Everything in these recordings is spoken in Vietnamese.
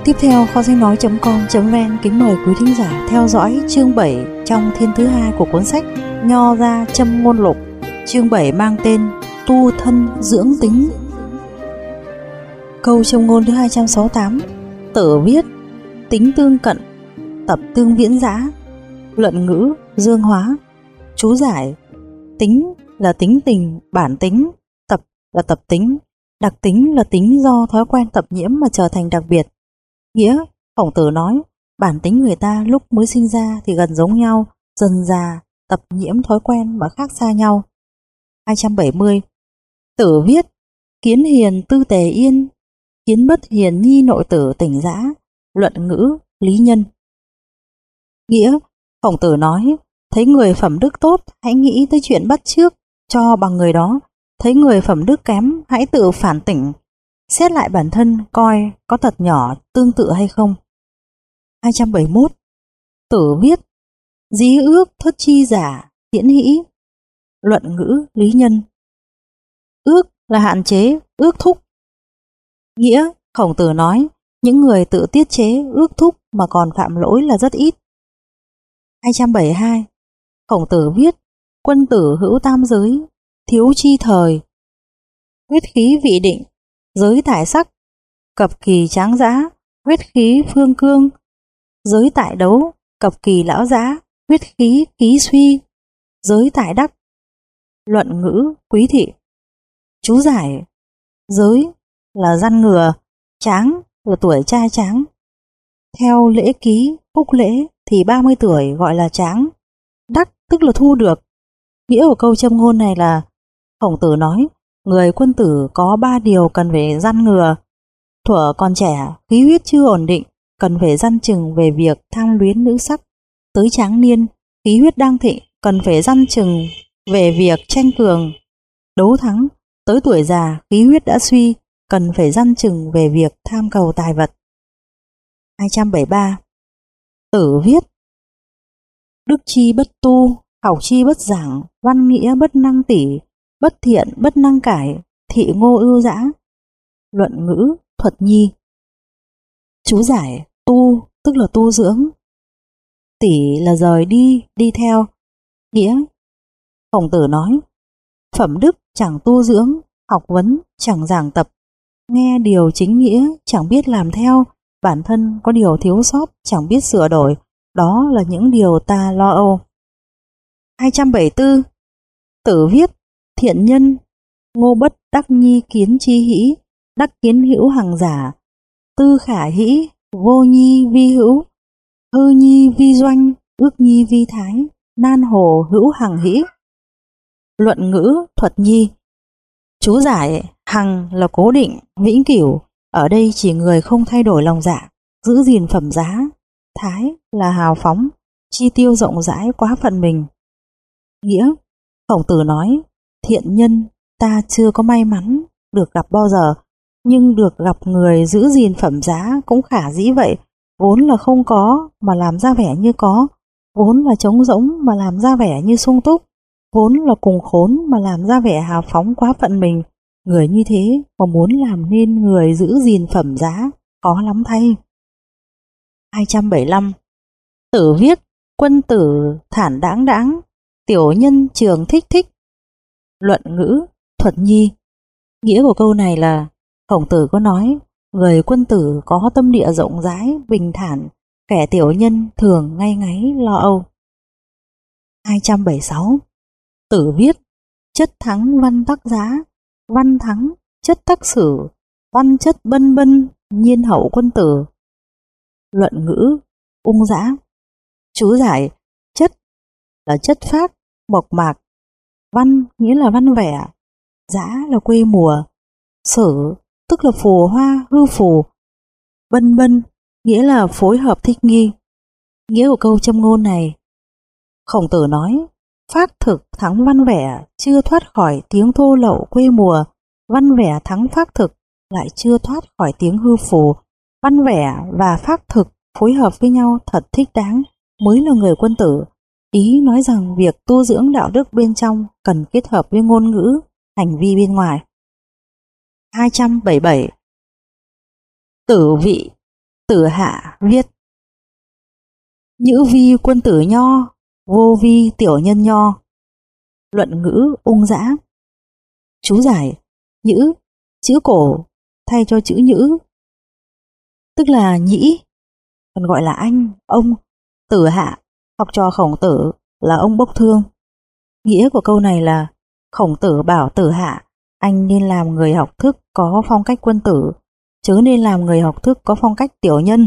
Tiếp theo, kho sách nói.com.vn kính mời quý thính giả theo dõi chương 7 trong thiên thứ 2 của cuốn sách Nho Gia Châm Ngôn Lục. Chương 7 mang tên Tu Thân Dưỡng Tính. Câu châm ngôn thứ 268. Tử viết: tính tương cận, tập tương viễn dã. Luận ngữ Dương Hóa. Chú giải: tính là tính tình, bản tính; tập là tập tính; đặc tính là tính do thói quen tập nhiễm mà trở thành đặc biệt. Nghĩa: Khổng Tử nói, bản tính người ta lúc mới sinh ra thì gần giống nhau, dần già tập nhiễm thói quen mà khác xa nhau. 270. Tử viết: kiến hiền tư tề yên, kiến bất hiền nhi nội tử tỉnh dã. Luận ngữ Lý Nhân. Nghĩa: Khổng Tử nói, thấy người phẩm đức tốt, hãy nghĩ tới chuyện bắt chước cho bằng người đó; thấy người phẩm đức kém, hãy tự phản tỉnh, xét lại bản thân coi có tật nhỏ tương tự hay không. 271. Tử viết: dí ước thất chi giả, hiễn hĩ. Luận ngữ Lý Nhân. Ước là hạn chế, ước thúc. Nghĩa: Khổng Tử nói, những người tự tiết chế, ước thúc mà còn phạm lỗi là rất ít. 272. Khổng Tử viết: quân tử hữu tam giới, thiếu chi thời. Huyết khí vị định, giới tại sắc; cập kỳ tráng dã, huyết khí phương cương; giới tại đấu, cập kỳ lão dã, huyết khí ký suy; giới tại đắc. Luận ngữ Quý Thị. Chú giải: giới là răn ngừa, tráng là tuổi trai tráng. Theo lễ ký, phúc lễ thì 30 tuổi gọi là tráng, đắc tức là thu được. Nghĩa của câu châm ngôn này là Khổng Tử nói, người quân tử có 3 điều cần phải răn ngừa. Thuở còn trẻ, khí huyết chưa ổn định, cần phải răn chừng về việc tham luyến nữ sắc. Tới tráng niên, khí huyết đang thịnh, cần phải răn chừng về việc tranh cường, đấu thắng. Tới tuổi già, khí huyết đã suy, cần phải răn chừng về việc tham cầu tài vật. 273. Tử viết: đức chi bất tu, học chi bất giảng, văn nghĩa bất năng tỉ, bất thiện bất năng cải, thị ngô ưu dã. Luận ngữ Thuật Nhi. Chú giải: tu tức là tu dưỡng, tỉ là rời đi, đi theo. Nghĩa: Khổng Tử nói, phẩm đức chẳng tu dưỡng, học vấn chẳng giảng tập, nghe điều chính nghĩa chẳng biết làm theo, bản thân có điều thiếu sót chẳng biết sửa đổi, đó là những điều ta lo âu. 274. Tử viết: thiện nhân, ngô bất đắc nhi kiến chi hĩ, đắc kiến hữu hằng giả, tư khả hĩ, vô nhi vi hữu, hư nhi vi doanh, ước nhi vi thái, nan hồ hữu hằng hĩ. Luận ngữ Thuật Nhi. Chú giải: hằng là cố định, vĩnh cửu, ở đây chỉ người không thay đổi lòng dạ, giữ gìn phẩm giá. Thái là hào phóng, chi tiêu rộng rãi quá phận mình. Nghĩa: Khổng Tử nói, thiện nhân ta chưa có may mắn được gặp bao giờ, nhưng được gặp người giữ gìn phẩm giá cũng khả dĩ vậy. Vốn là không có mà làm ra vẻ như có, vốn là trống rỗng mà làm ra vẻ như sung túc, vốn là cùng khốn mà làm ra vẻ hào phóng quá phận mình. Người như thế mà muốn làm nên người giữ gìn phẩm giá, khó lắm thay. 275. Tử viết: quân tử thản đáng đáng, tiểu nhân trường thích thích. Luận ngữ Thuật Nhi. Nghĩa của câu này là Khổng Tử có nói, người quân tử có tâm địa rộng rãi, bình thản, kẻ tiểu nhân thường ngay ngáy lo âu. 276. Tử viết: chất thắng văn tắc giá, văn thắng chất tắc sử, văn chất bân bân, nhiên hậu quân tử. Luận ngữ Ung Dã. Chú giải: chất là chất phác, mộc mạc; văn nghĩa là văn vẻ; dã là quê mùa; sử tức là phù hoa, hư phù; bân bân nghĩa là phối hợp thích nghi. Nghĩa của câu châm ngôn này, Khổng Tử nói, phác thực thắng văn vẻ chưa thoát khỏi tiếng thô lậu quê mùa, văn vẻ thắng phác thực lại chưa thoát khỏi tiếng hư phù. Văn vẻ và phác thực phối hợp với nhau thật thích đáng mới là người quân tử. Ý nói rằng việc tu dưỡng đạo đức bên trong cần kết hợp với ngôn ngữ, hành vi bên ngoài. 277. Tử vị, Tử Hạ viết: Nhữ vi quân tử nho, vô vi tiểu nhân nho. Luận ngữ ung dã. Chú giải: nhữ, chữ cổ thay cho chữ nhữ, tức là nhĩ, còn gọi là anh, ông. Tử Hạ, học trò Khổng Tử, là ông bốc thương. Nghĩa của câu này là Khổng Tử bảo Tử Hạ, anh nên làm người học thức có phong cách quân tử, chớ nên làm người học thức có phong cách tiểu nhân.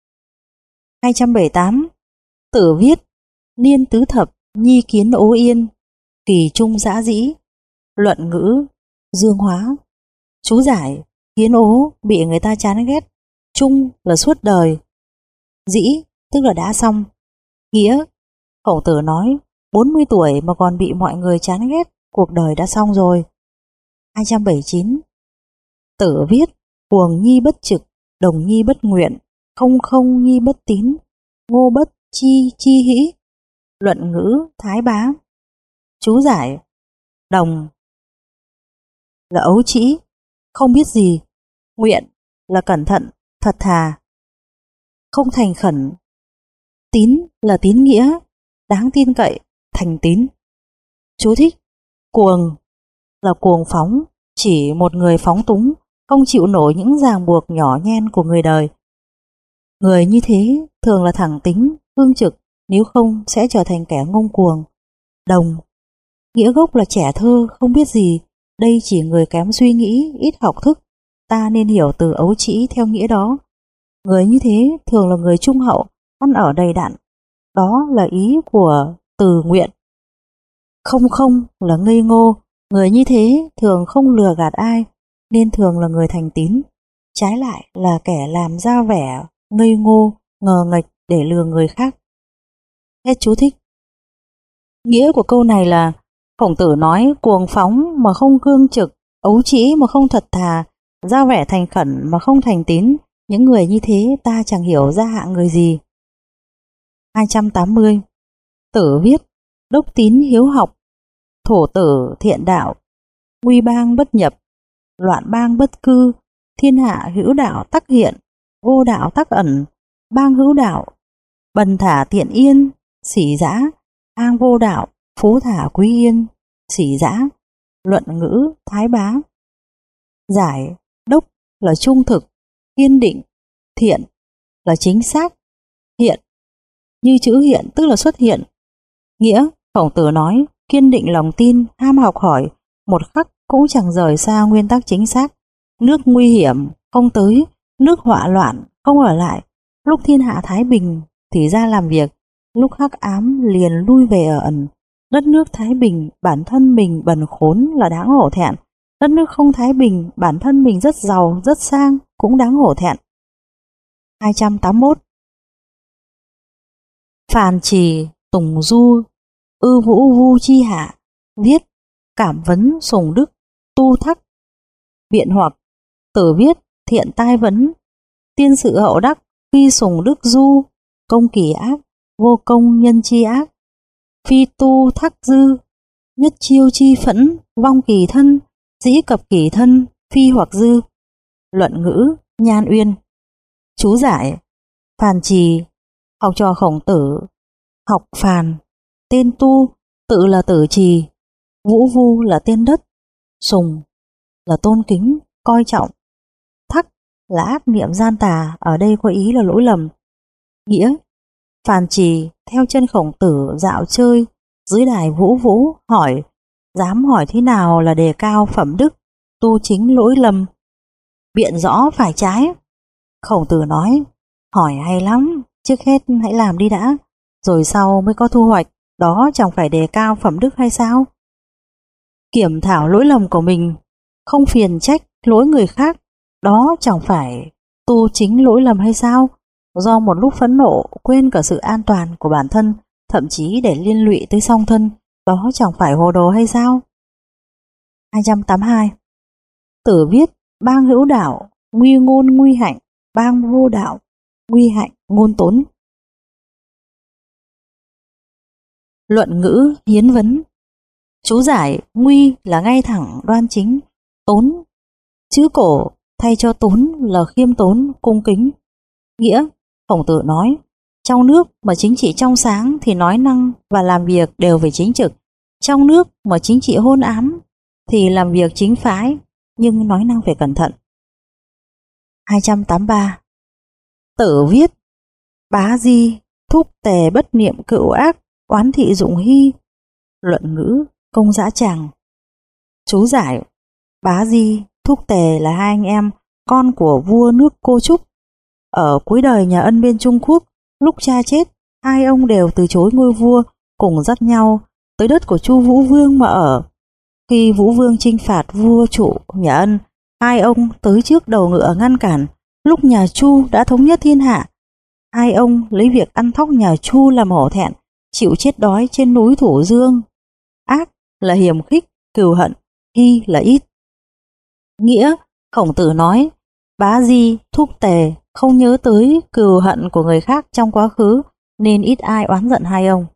278. Tử viết: Niên tứ thập, nhi kiến ố yên, kỳ trung dã dĩ. Luận ngữ dương hóa. Chú giải: kiến ố, bị người ta chán ghét. Trung là suốt đời. Dĩ tức là đã xong. Nghĩa: Khổng Tử nói 40 tuổi mà còn bị mọi người chán ghét, cuộc đời đã xong rồi. 279. Tử viết: Cuồng nhi bất trực, đồng nhi bất nguyện, không không nhi bất tín, ngô bất chi chi hĩ. Luận ngữ Thái Bá. Chú giải: đồng là ấu trĩ, không biết gì. Nguyện là cẩn thận, thật thà, không thành khẩn. Tín là tín nghĩa, đáng tin cậy, thành tín. Chú thích: Cuồng là cuồng phóng, chỉ một người phóng túng, không chịu nổi những ràng buộc nhỏ nhen của người đời. Người như thế thường là thẳng tính, cương trực, nếu không sẽ trở thành kẻ ngông cuồng. Đồng, nghĩa gốc là trẻ thơ, không biết gì. Đây chỉ người kém suy nghĩ, ít học thức. Ta nên hiểu từ ấu trĩ theo nghĩa đó. Người như thế thường là người trung hậu, ăn ở đầy đặn. Đó là ý của từ nguyện. Không không là ngây ngô. Người như thế thường không lừa gạt ai, nên thường là người thành tín. Trái lại là kẻ làm ra vẻ ngây ngô, ngờ nghệch để lừa người khác. Hết chú thích. Nghĩa của câu này là Khổng Tử nói cuồng phóng mà không cương trực, ấu trĩ mà không thật thà, ra vẻ thành khẩn mà không thành tín. Những người như thế ta chẳng hiểu ra hạng người gì. 280. Tử viết: Đốc tín hiếu học, thổ tử thiện đạo, nguy bang bất nhập, loạn bang bất cư, thiên hạ hữu đạo tắc hiện, vô đạo tắc ẩn, bang hữu đạo, bần thả tiện yên, sỉ dã, an vô đạo, phú thả quý yên, sỉ dã. Luận ngữ Thái Bá. Giải: đốc là trung thực, kiên định, thiện là chính xác, hiện như chữ hiện tức là xuất hiện. Nghĩa: Khổng Tử nói kiên định lòng tin, ham học hỏi, một khắc cũng chẳng rời xa nguyên tắc chính xác. Nước nguy hiểm không tới, nước họa loạn không ở lại. Lúc thiên hạ thái bình thì ra làm việc, lúc hắc ám liền lui về ở ẩn. Đất nước thái bình, bản thân mình bần khốn là đáng hổ thẹn. Đất nước không thái bình, bản thân mình rất giàu, rất sang, cũng đáng hổ thẹn. 281. Phàn Trì, Tùng Du, Ư Vũ Vu Chi Hạ viết: Cảm vấn sùng đức, tu thắc. Biện hoặc: Tử viết: Thiện tai vấn, tiên sự hậu đắc, phi sùng đức du, công kỳ ác, vô công nhân chi ác, phi tu thắc dư, nhất chiêu chi phẫn, vong kỳ thân, dĩ cập kỳ thân, phi hoặc dư. Luận ngữ Nhan Uyên. Chú giải: Phàn Trì, học trò Khổng Tử, học phàn, tên tu, tự là tử trì, vũ vu là tên đất, sùng là tôn kính, coi trọng, thắc là ác niệm gian tà, ở đây có ý là lỗi lầm. Nghĩa: Phàn Trì theo chân Khổng Tử dạo chơi dưới đài vũ vũ, hỏi dám hỏi thế nào là đề cao phẩm đức, tu chính lỗi lầm, biện rõ phải trái. Khổng Tử nói: hỏi hay lắm, trước hết hãy làm đi đã, rồi sau mới có thu hoạch, đó chẳng phải đề cao phẩm đức hay sao? Kiểm thảo lỗi lầm của mình, không phiền trách lỗi người khác, đó chẳng phải tu chính lỗi lầm hay sao? Do một lúc phẫn nộ quên cả sự an toàn của bản thân, thậm chí để liên lụy tới song thân, đó chẳng phải hồ đồ hay sao? 282. Tử viết: Bang hữu đạo, nguy ngôn nguy hạnh, bang vô đạo, nguy hạnh ngôn tốn. Luận ngữ Hiến Vấn. Chú giải: nguy là ngay thẳng đoan chính, tốn chữ cổ thay cho tốn là khiêm tốn cung kính. Nghĩa, Khổng Tử nói, trong nước mà chính trị trong sáng thì nói năng và làm việc đều phải chính trực. Trong nước mà chính trị hôn ám thì làm việc chính phái nhưng nói năng phải cẩn thận. 283. Tử viết: Bá Di thúc tề bất niệm cựu ác, oán thị dụng hy. Luận ngữ Công Dã Tràng. Chú giải: Bá Di, Thúc Tề là hai anh em con của vua nước Cô Trúc. Ở cuối đời nhà Ân bên Trung Quốc, lúc cha chết, hai ông đều từ chối ngôi vua, cùng dắt nhau tới đất của Chu Vũ Vương mà ở. Khi Vũ Vương chinh phạt vua chủ nhà Ân, hai ông tới trước đầu ngựa ngăn cản. Lúc nhà Chu đã thống nhất thiên hạ, hai ông lấy việc ăn thóc nhà Chu làm hổ thẹn, chịu chết đói trên núi Thủ Dương. Ác là hiềm khích, cừu hận, hy là ít. Nghĩa, Khổng Tử nói, Bá Di, Thúc Tề không nhớ tới cừu hận của người khác trong quá khứ nên ít ai oán giận hai ông.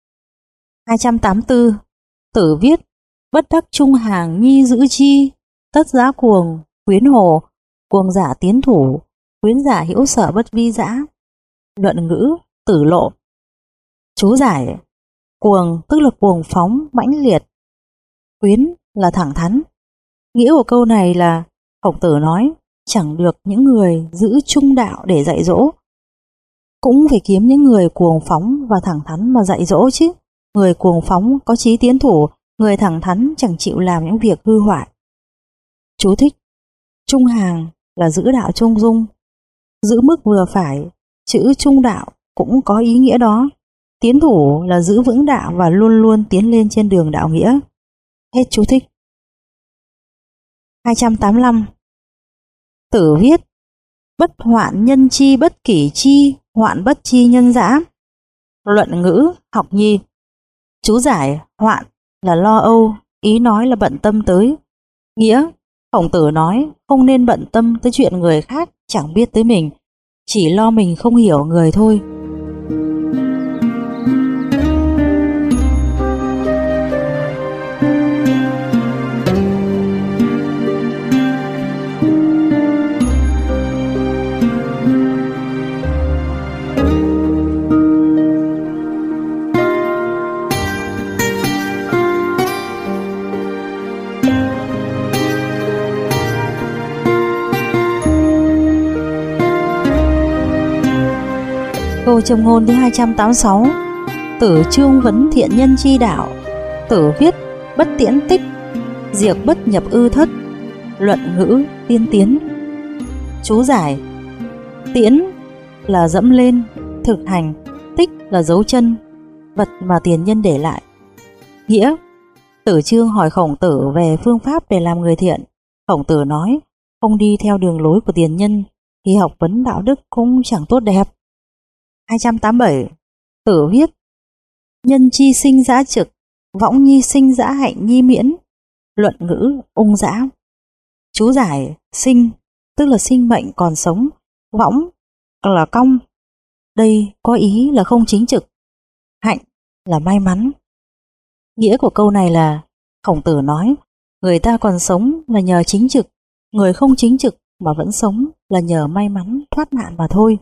284. Tử viết: Bất đắc trung hàng nhi giữ chi, tất giá cuồng, khuyến hồ, cuồng giả tiến thủ, khuyến giả hữu sở bất vi dã. Luận ngữ Tử Lộ. Chú giải: Cuồng tức là cuồng phóng, mãnh liệt. Khuyến là thẳng thắn. Nghĩa của câu này là Khổng Tử nói chẳng được những người giữ trung đạo để dạy dỗ, cũng phải kiếm những người cuồng phóng và thẳng thắn mà dạy dỗ chứ. Người cuồng phóng có chí tiến thủ, người thẳng thắn chẳng chịu làm những việc hư hoại. Chú thích: Trung hàng là giữ đạo trung dung, giữ mức vừa phải. Chữ trung đạo cũng có ý nghĩa đó. Tiến thủ là giữ vững đạo và luôn luôn tiến lên trên đường đạo nghĩa. Hết chú thích. 285. Tử viết: Bất hoạn nhân chi bất kỷ chi, hoạn bất chi nhân dã. Luận ngữ Học Nhi. Chú giải: Hoạn là lo âu, ý nói là bận tâm tới. Nghĩa, Khổng Tử nói không nên bận tâm tới chuyện người khác chẳng biết tới mình, chỉ lo mình không hiểu người thôi. Câu châm ngôn thứ 286. Tử Trương vấn thiện nhân chi đạo. Tử viết: Bất tiễn tích, diệt bất nhập ư thất. Luận ngữ Tiên Tiến. Chú giải: Tiễn là dẫm lên, thực hành. Tích là dấu chân, vật mà tiền nhân để lại. Nghĩa, Tử Trương hỏi Khổng Tử về phương pháp để làm người thiện. Khổng Tử nói không đi theo đường lối của tiền nhân thì học vấn đạo đức cũng chẳng tốt đẹp. 287. Tử viết: Nhân chi sinh dã trực, võng nhi sinh dã hạnh nhi miễn. Luận ngữ Ung Dã. Chú giải: Sinh tức là sinh mệnh còn sống, võng là cong, đây có ý là không chính trực. Hạnh là may mắn. Nghĩa của câu này là Khổng Tử nói người ta còn sống là nhờ chính trực, người không chính trực mà vẫn sống là nhờ may mắn thoát nạn mà thôi.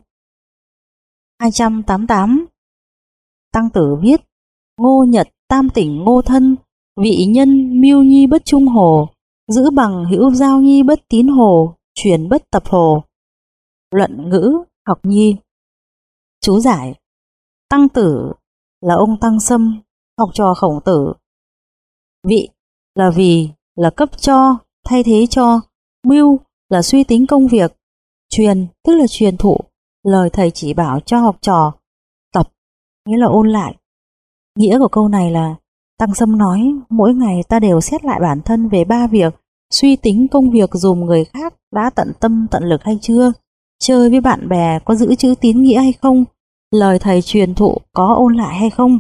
288. Tăng Tử viết: Ngô Nhật tam tỉnh Ngô Thân, vị nhân mưu nhi bất trung hồ, giữ bằng hữu giao nhi bất tín hồ, truyền bất tập hồ. Luận ngữ Học Nhi. Chú giải: Tăng Tử là ông Tăng Sâm, học trò Khổng Tử. Vị là vì, là cấp cho, thay thế cho. Mưu là suy tính công việc. Truyền tức là truyền thụ, lời thầy chỉ bảo cho học trò. Tập nghĩa là ôn lại. Nghĩa của câu này là Tăng Sâm nói mỗi ngày ta đều xét lại bản thân về 3 việc: suy tính công việc dùm người khác đã tận tâm tận lực hay chưa, chơi với bạn bè có giữ chữ tín nghĩa hay không, lời thầy truyền thụ có ôn lại hay không.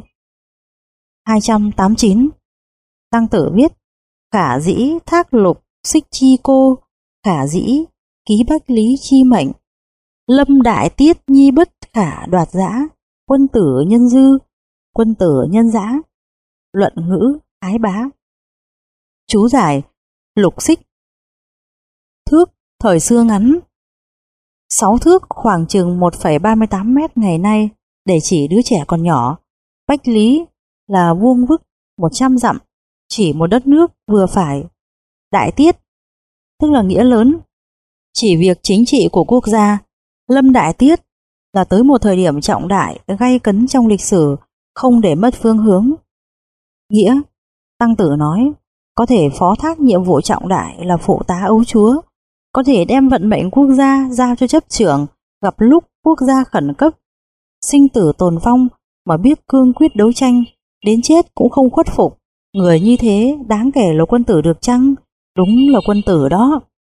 289. Tăng Tử viết: Khả dĩ thác lục xích chi cô, khả dĩ ký bách lý chi mệnh. Lâm đại tiết nhi bất khả đoạt dã, quân tử nhân dư, quân tử nhân dã. Luận ngữ Ái Bá. Chú giải: Lục xích, thước thời xưa ngắn. 6 thước khoảng chừng 1,38 mét ngày nay để chỉ đứa trẻ còn nhỏ. Bách lý là vuông vức 100 dặm, chỉ một đất nước vừa phải. Đại tiết tức là nghĩa lớn, chỉ việc chính trị của quốc gia. Lâm đại tiết là tới một thời điểm trọng đại, gay cấn trong lịch sử, không để mất phương hướng. Nghĩa, Tăng Tử nói, có thể phó thác nhiệm vụ trọng đại là phụ tá ấu chúa, có thể đem vận mệnh quốc gia giao cho chấp trưởng, gặp lúc quốc gia khẩn cấp, sinh tử tồn vong mà biết cương quyết đấu tranh, đến chết cũng không khuất phục. Người như thế đáng kể là quân tử được chăng? Đúng là quân tử đó.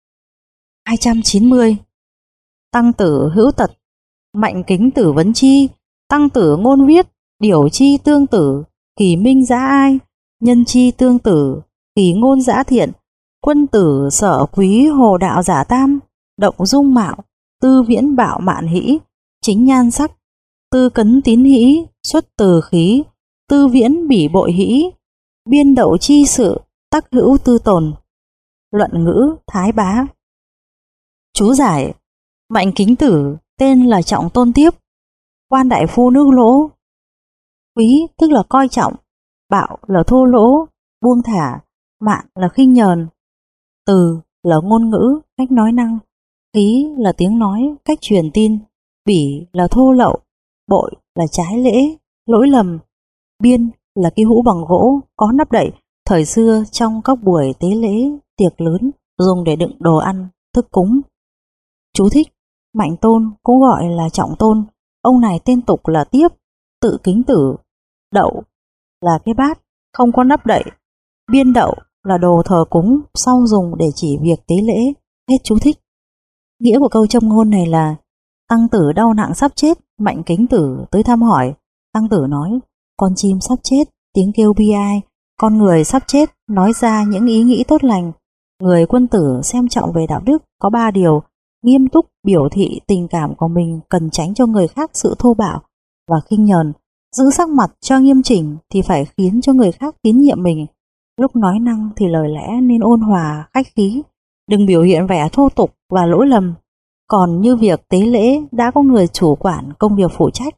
290. Tăng Tử hữu tật, Mạnh Kính Tử vấn chi. Tăng Tử ngôn viết, điều chi tương tử, kỳ minh giã ai, nhân chi tương tử, kỳ ngôn giã thiện. Quân tử sở quý hồ đạo giả tam, động dung mạo, tư viễn bạo mạn hĩ, chính nhan sắc, tư cấn tín hĩ, xuất từ khí, tư viễn bỉ bội hĩ, biên đậu chi sự, tắc hữu tư tồn. Luận ngữ Thái Bá. Chú giải: Mạnh Kính Tử tên là Trọng Tôn Tiếp, quan đại phu nước Lỗ. Quý tức là coi trọng, bạo là thô lỗ, buông thả, mạn là khinh nhờn. Từ là ngôn ngữ, cách nói năng, khí là tiếng nói, cách truyền tin, bỉ là thô lậu, bội là trái lễ, lỗi lầm, biên là cái hũ bằng gỗ có nắp đậy, thời xưa trong các buổi tế lễ, tiệc lớn dùng để đựng đồ ăn, thức cúng. Chú thích: Mạnh Tôn cũng gọi là Trọng Tôn, ông này tên tục là Tiếp, tự Kính Tử. Đậu là cái bát không có nắp đậy, biên đậu là đồ thờ cúng sau dùng để chỉ việc tế lễ. Hết chú thích. Nghĩa của câu châm ngôn này là: Tăng Tử đau nặng sắp chết, Mạnh Kính Tử tới thăm hỏi. Tăng Tử nói: con chim sắp chết, tiếng kêu bi ai, con người sắp chết, nói ra những ý nghĩ tốt lành. Người quân tử xem trọng về đạo đức có 3 điều: nghiêm túc biểu thị tình cảm của mình, cần tránh cho người khác sự thô bạo và khinh nhờn, giữ sắc mặt cho nghiêm chỉnh thì phải khiến cho người khác tín nhiệm mình. Lúc nói năng thì lời lẽ nên ôn hòa, khách khí, đừng biểu hiện vẻ thô tục và lỗi lầm. Còn như việc tế lễ đã có người chủ quản công việc phụ trách.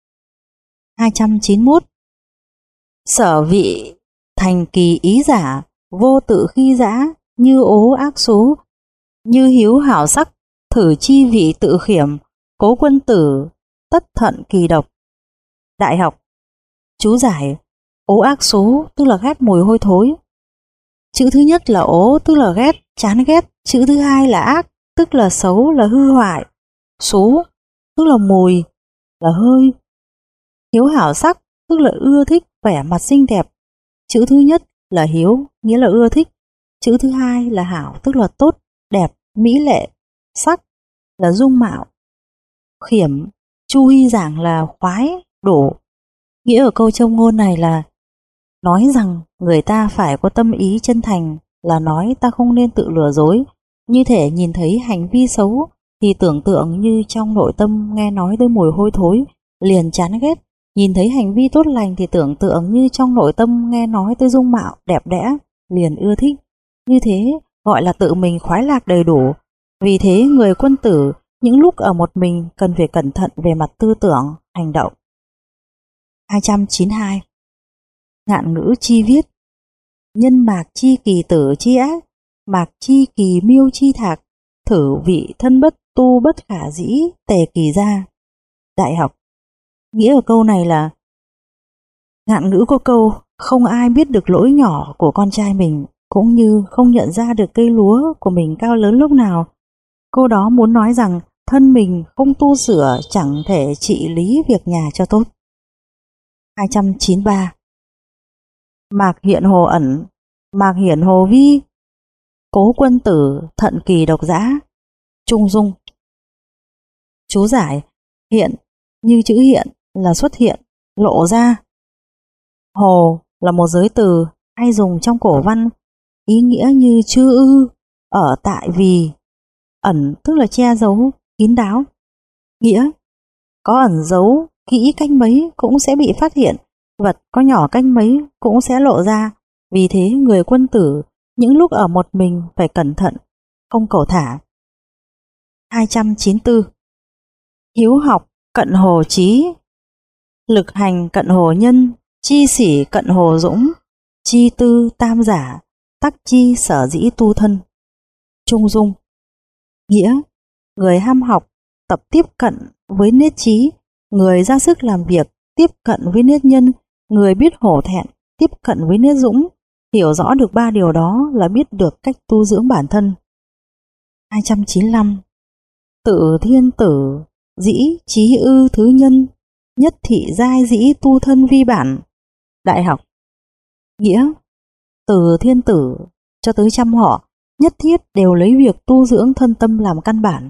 291. Sở vị thành kỳ ý giả, vô tự khi dã, như ố ác số, như hiếu hảo sắc, thử chi vị tự khiểm, cố quân tử, tất thận kỳ độc. Đại học. Chú giải: ố ác số tức là ghét mùi hôi thối. Chữ thứ nhất là ố tức là ghét, chán ghét. Chữ thứ hai là ác tức là xấu, là hư hoại. Số tức là mùi, là hơi. Hiếu hảo sắc tức là ưa thích vẻ mặt xinh đẹp. Chữ thứ nhất là hiếu, nghĩa là ưa thích. Chữ thứ hai là hảo tức là tốt, đẹp, mỹ lệ. Sắc là dung mạo. Khiểm, Chu Hy giảng là khoái, đổ. Nghĩa ở câu châm ngôn này là nói rằng người ta phải có tâm ý chân thành, là nói ta không nên tự lừa dối. Như thể nhìn thấy hành vi xấu thì tưởng tượng như trong nội tâm nghe nói tới mùi hôi thối liền chán ghét, nhìn thấy hành vi tốt lành thì tưởng tượng như trong nội tâm nghe nói tới dung mạo đẹp đẽ liền ưa thích. Như thế gọi là tự mình khoái lạc đầy đủ. Vì thế người quân tử những lúc ở một mình cần phải cẩn thận về mặt tư tưởng, hành động. 292. Ngạn ngữ chi viết: nhân mạc chi kỳ tử chi ác, mạc chi kỳ miêu chi thạc, thử vị thân bất tu bất khả dĩ, tề kỳ ra. Đại học. Nghĩa ở câu này là ngạn ngữ có câu không ai biết được lỗi nhỏ của con trai mình, cũng như không nhận ra được cây lúa của mình cao lớn lúc nào. Câu đó muốn nói rằng thân mình không tu sửa chẳng thể trị lý việc nhà cho tốt. 293. Mạc hiện hồ ẩn, mạc hiển hồ vi, cố quân tử, thận kỳ độc dã. Trung dung. Chú giải: hiện như chữ hiện là xuất hiện, lộ ra. Hồ là một giới từ hay dùng trong cổ văn, ý nghĩa như chư ư, ở tại vì. Ẩn tức là che giấu, kín đáo. Nghĩa: có ẩn giấu kỹ cách mấy cũng sẽ bị phát hiện, vật có nhỏ cách mấy cũng sẽ lộ ra. Vì thế người quân tử những lúc ở một mình phải cẩn thận, không cẩu thả. 294. Hiếu học cận hồ trí, lực hành cận hồ nhân, chi sỉ cận hồ dũng, chi tư tam giả, tắc chi sở dĩ tu thân. Trung dung. Nghĩa: người ham học tập tiếp cận với nết trí, người ra sức làm việc tiếp cận với nết nhân, người biết hổ thẹn tiếp cận với nết dũng. Hiểu rõ được ba điều đó là biết được cách tu dưỡng bản thân. 295. Tự thiên tử, dĩ trí ư thứ nhân, nhất thị giai dĩ tu thân vi bản. Đại học. Nghĩa: từ thiên tử cho tới trăm họ, nhất thiết đều lấy việc tu dưỡng thân tâm làm căn bản.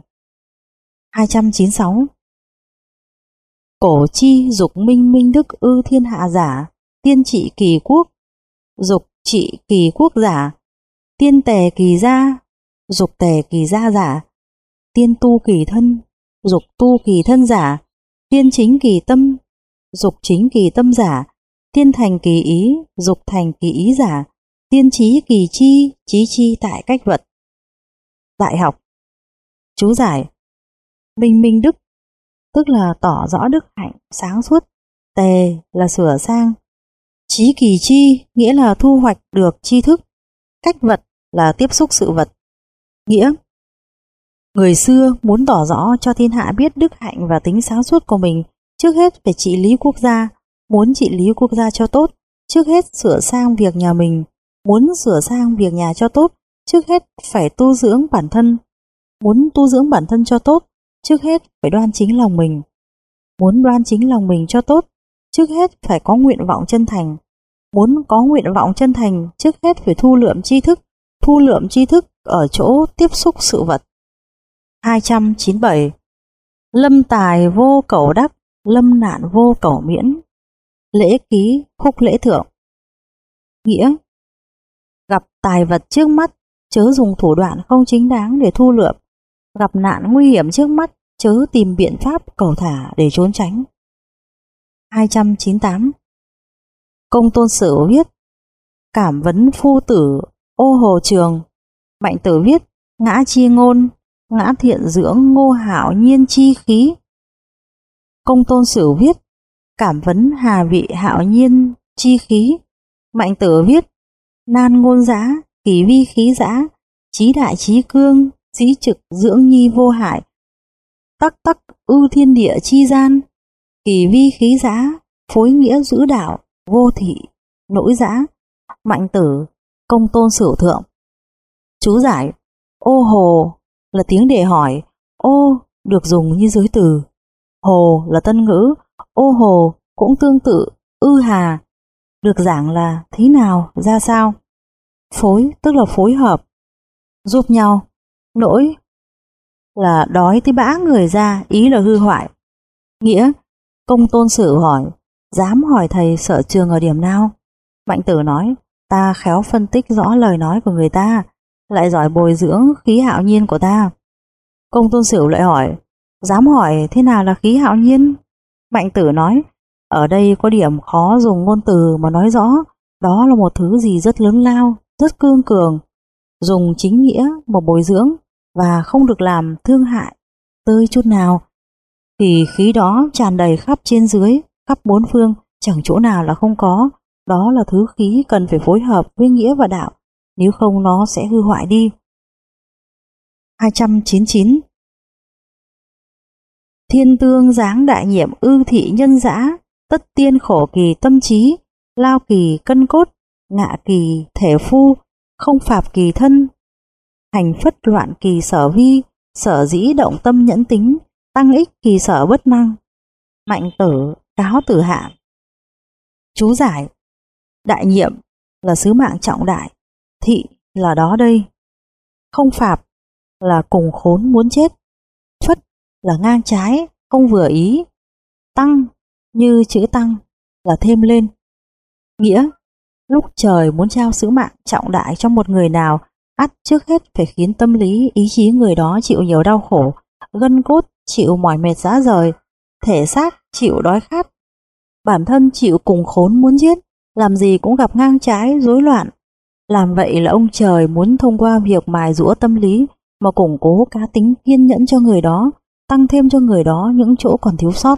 296. Cổ chi dục minh minh đức ư thiên hạ giả, tiên trị kỳ quốc, dục trị kỳ quốc giả, tiên tề kỳ gia, dục tề kỳ gia giả, tiên tu kỳ thân, dục tu kỳ thân giả, tiên chính kỳ tâm, dục chính kỳ tâm giả, tiên thành kỳ ý, dục thành kỳ ý giả, tiên trí kỳ chi, trí chi tại cách vật. Đại học. Chú giải: minh minh đức tức là tỏ rõ đức hạnh sáng suốt, tề là sửa sang, trí kỳ chi nghĩa là thu hoạch được tri thức, cách vật là tiếp xúc sự vật. Nghĩa: người xưa muốn tỏ rõ cho thiên hạ biết đức hạnh và tính sáng suốt của mình, trước hết phải trị lý quốc gia. Muốn trị lý quốc gia cho tốt, trước hết sửa sang việc nhà mình. Muốn sửa sang việc nhà cho tốt, trước hết phải tu dưỡng bản thân. Muốn tu dưỡng bản thân cho tốt, trước hết phải đoan chính lòng mình. Muốn đoan chính lòng mình cho tốt, trước hết phải có nguyện vọng chân thành. Muốn có nguyện vọng chân thành, trước hết phải thu lượm tri thức. Thu lượm tri thức ở chỗ tiếp xúc sự vật. 297. Lâm tài vô cẩu đắc, lâm nạn vô cẩu miễn. Lễ ký khúc lễ thượng. Nghĩa: gặp tài vật trước mắt, chớ dùng thủ đoạn không chính đáng để thu lượm. Gặp nạn nguy hiểm trước mắt, chớ tìm biện pháp cẩu thả để trốn tránh. 298. Công Tôn Sử viết: cảm vấn phu tử, ô hồ trường. Mạnh Tử viết: ngã chi ngôn, ngã thiện dưỡng, ngô hảo nhiên chi khí. Công Tôn Sử viết: cảm vấn hà vị hạo nhiên chi khí. Mạnh Tử viết: nan ngôn giã, kỳ vi khí giã, trí đại trí cương, dĩ trực dưỡng nhi vô hại. Tắc tắc ư thiên địa chi gian, kỳ vi khí giã, phối nghĩa giữ đạo, vô thị nỗi giã. Mạnh Tử, Công Tôn Sử thượng. Chú giải: ô hồ là tiếng để hỏi, ô được dùng như giới từ, hồ là tân ngữ, ô hồ cũng tương tự ư hà, được giảng là thế nào, ra sao. Phối tức là phối hợp, giúp nhau. Nỗi là đói tới bã người ra, ý là hư hoại. Nghĩa: Công Tôn Sử hỏi: dám hỏi thầy sở trường ở điểm nào? Mạnh Tử nói: ta khéo phân tích rõ lời nói của người ta, lại giỏi bồi dưỡng khí hạo nhiên của ta. Công Tôn Sử lại hỏi: dám hỏi thế nào là khí hạo nhiên? Mạnh Tử nói: ở đây có điểm khó dùng ngôn từ mà nói rõ, đó là một thứ gì rất lớn lao, rất cương cường, dùng chính nghĩa mà bồi dưỡng và không được làm thương hại tơi chút nào, thì khí đó tràn đầy khắp trên dưới, khắp bốn phương, chẳng chỗ nào là không có. Đó là thứ khí cần phải phối hợp với nghĩa và đạo, nếu không nó sẽ hư hoại đi. 299. Thiên tương giáng đại nhiệm ư thị nhân dã, tất tiên khổ kỳ tâm trí, lao kỳ cân cốt, ngạ kỳ thể phu, không phạp kỳ thân, hành phất loạn kỳ sở vi, sở dĩ động tâm nhẫn tính, tăng ích kỳ sở bất năng. Mạnh Tử, Cáo Tử Hạ. Chú giải: đại nhiệm là sứ mạng trọng đại, thị là đó đây, không phạp là cùng khốn muốn chết, phất là ngang trái, không vừa ý, tăng như chữ tăng là thêm lên. Nghĩa: lúc trời muốn trao sứ mạng trọng đại cho một người nào, ắt trước hết phải khiến tâm lý ý chí người đó chịu nhiều đau khổ, gân cốt chịu mỏi mệt rã rời, thể xác chịu đói khát, bản thân chịu cùng khốn muốn giết, làm gì cũng gặp ngang trái rối loạn. Làm vậy là ông trời muốn thông qua việc mài giũa tâm lý, mà củng cố cá tính kiên nhẫn cho người đó, tăng thêm cho người đó những chỗ còn thiếu sót.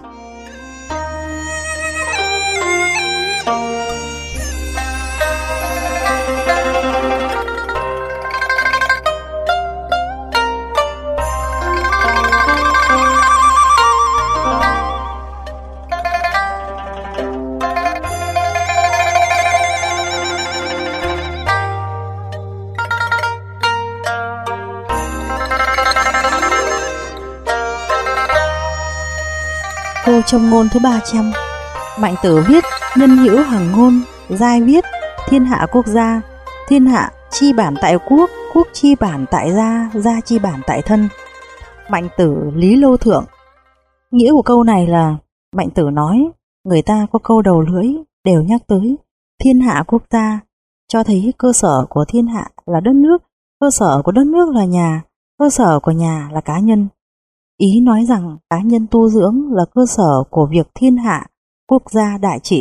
Câu châm ngôn thứ 300. Mạnh Tử viết: nhân hữu hằng ngôn. Giai viết: thiên hạ quốc gia. Thiên hạ chi bản tại quốc, quốc chi bản tại gia, gia chi bản tại thân. Mạnh Tử Lý Lâu Thượng. Nghĩa của câu này là Mạnh Tử nói người ta có câu đầu lưỡi đều nhắc tới thiên hạ quốc gia, cho thấy cơ sở của thiên hạ là đất nước, cơ sở của đất nước là nhà, cơ sở của nhà là cá nhân. Ý nói rằng cá nhân tu dưỡng là cơ sở của việc thiên hạ, quốc gia đại trị.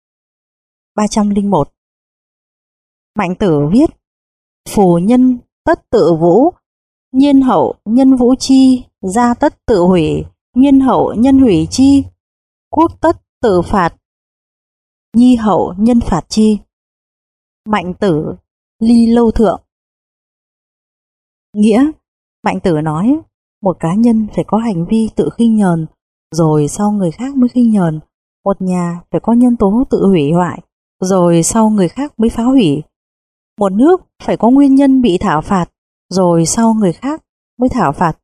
301. Mạnh Tử viết: phù nhân tất tự vũ, nhiên hậu nhân vũ chi, gia tất tự hủy, nhiên hậu nhân hủy chi, quốc tất tự phạt, nhi hậu nhân phạt chi. Mạnh Tử Ly Lâu Thượng. Nghĩa: Mạnh Tử nói một cá nhân phải có hành vi tự khinh nhờn, rồi sau người khác mới khinh nhờn. Một nhà phải có nhân tố tự hủy hoại, rồi sau người khác mới phá hủy. Một nước phải có nguyên nhân bị thảo phạt, rồi sau người khác mới thảo phạt.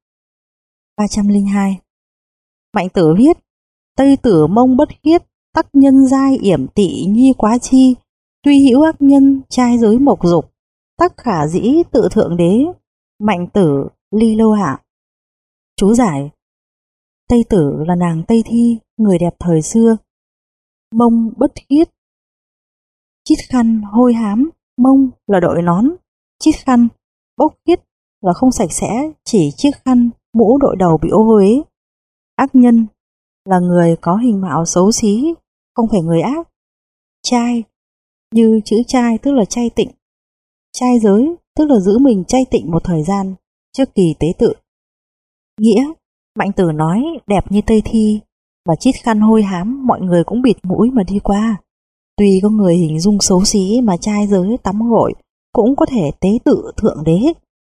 302. Mạnh Tử viết: Tây Tử Mông bất khiết, tắc nhân giai yểm tị nhi quá chi, tuy hữu ác nhân trai giới mộc dục, tắc khả dĩ tự thượng đế. Mạnh Tử Ly Lâu Hạ. Chú giải: Tây Tử là nàng Tây Thi, người đẹp thời xưa. Mông bất khiết, chít khăn hôi hám. Mông là đội nón, chít khăn. Bốc khiết là không sạch sẽ, chỉ chiếc khăn mũ đội đầu bị ô uế. Ác nhân là người có hình mạo xấu xí, không phải người ác. Trai, như chữ trai tức là chay tịnh. Trai giới tức là giữ mình chay tịnh một thời gian trước kỳ tế tự. Nghĩa: Mạnh Tử nói đẹp như Tây Thi và chít khăn hôi hám, mọi người cũng bịt mũi mà đi qua. Tuy có người hình dung xấu xí mà trai giới tắm gội cũng có thể tế tự thượng đế.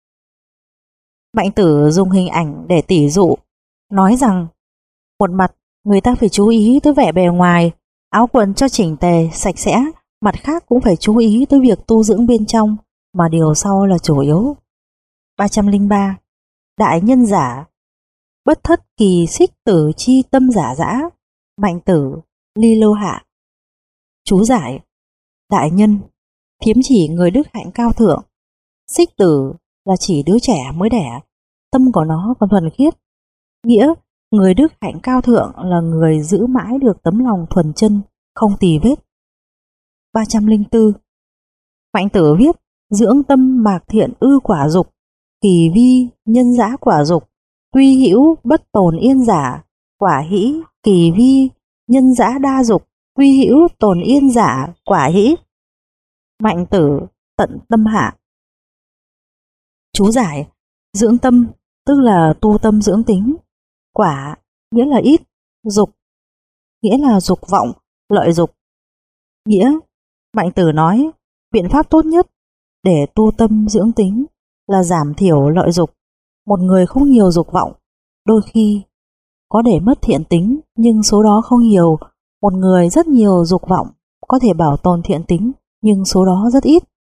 Mạnh Tử dùng hình ảnh để tỉ dụ, nói rằng một mặt người ta phải chú ý tới vẻ bề ngoài, áo quần cho chỉnh tề, sạch sẽ, mặt khác cũng phải chú ý tới việc tu dưỡng bên trong, mà điều sau là chủ yếu. 303. Đại nhân giả. Bất thất kỳ xích tử chi tâm giả dã. Mạnh Tử Ly Lâu Hạ. Chú giải: đại nhân thiếm chỉ người đức hạnh cao thượng, xích tử là chỉ đứa trẻ mới đẻ, tâm của nó còn thuần khiết. Nghĩa: người đức hạnh cao thượng là người giữ mãi được tấm lòng thuần chân, không tì vết. 304. Mạnh Tử viết: dưỡng tâm mạc thiện ư quả dục, kỳ vi nhân dã quả dục, tuy hữu bất tồn yên giả, quả hĩ kỳ vi nhân dã đa dục, tuy hữu tồn yên giả, quả hĩ. Mạnh Tử Tận Tâm Hạ. Chú giải: dưỡng tâm tức là tu tâm dưỡng tính. Quả nghĩa là ít, dục nghĩa là dục vọng, lợi dục. Nghĩa: Mạnh Tử nói biện pháp tốt nhất để tu tâm dưỡng tính là giảm thiểu lợi dục. Một người không nhiều dục vọng, đôi khi có để mất thiện tính, nhưng số đó không nhiều. Một người rất nhiều dục vọng, có thể bảo tồn thiện tính, nhưng số đó rất ít.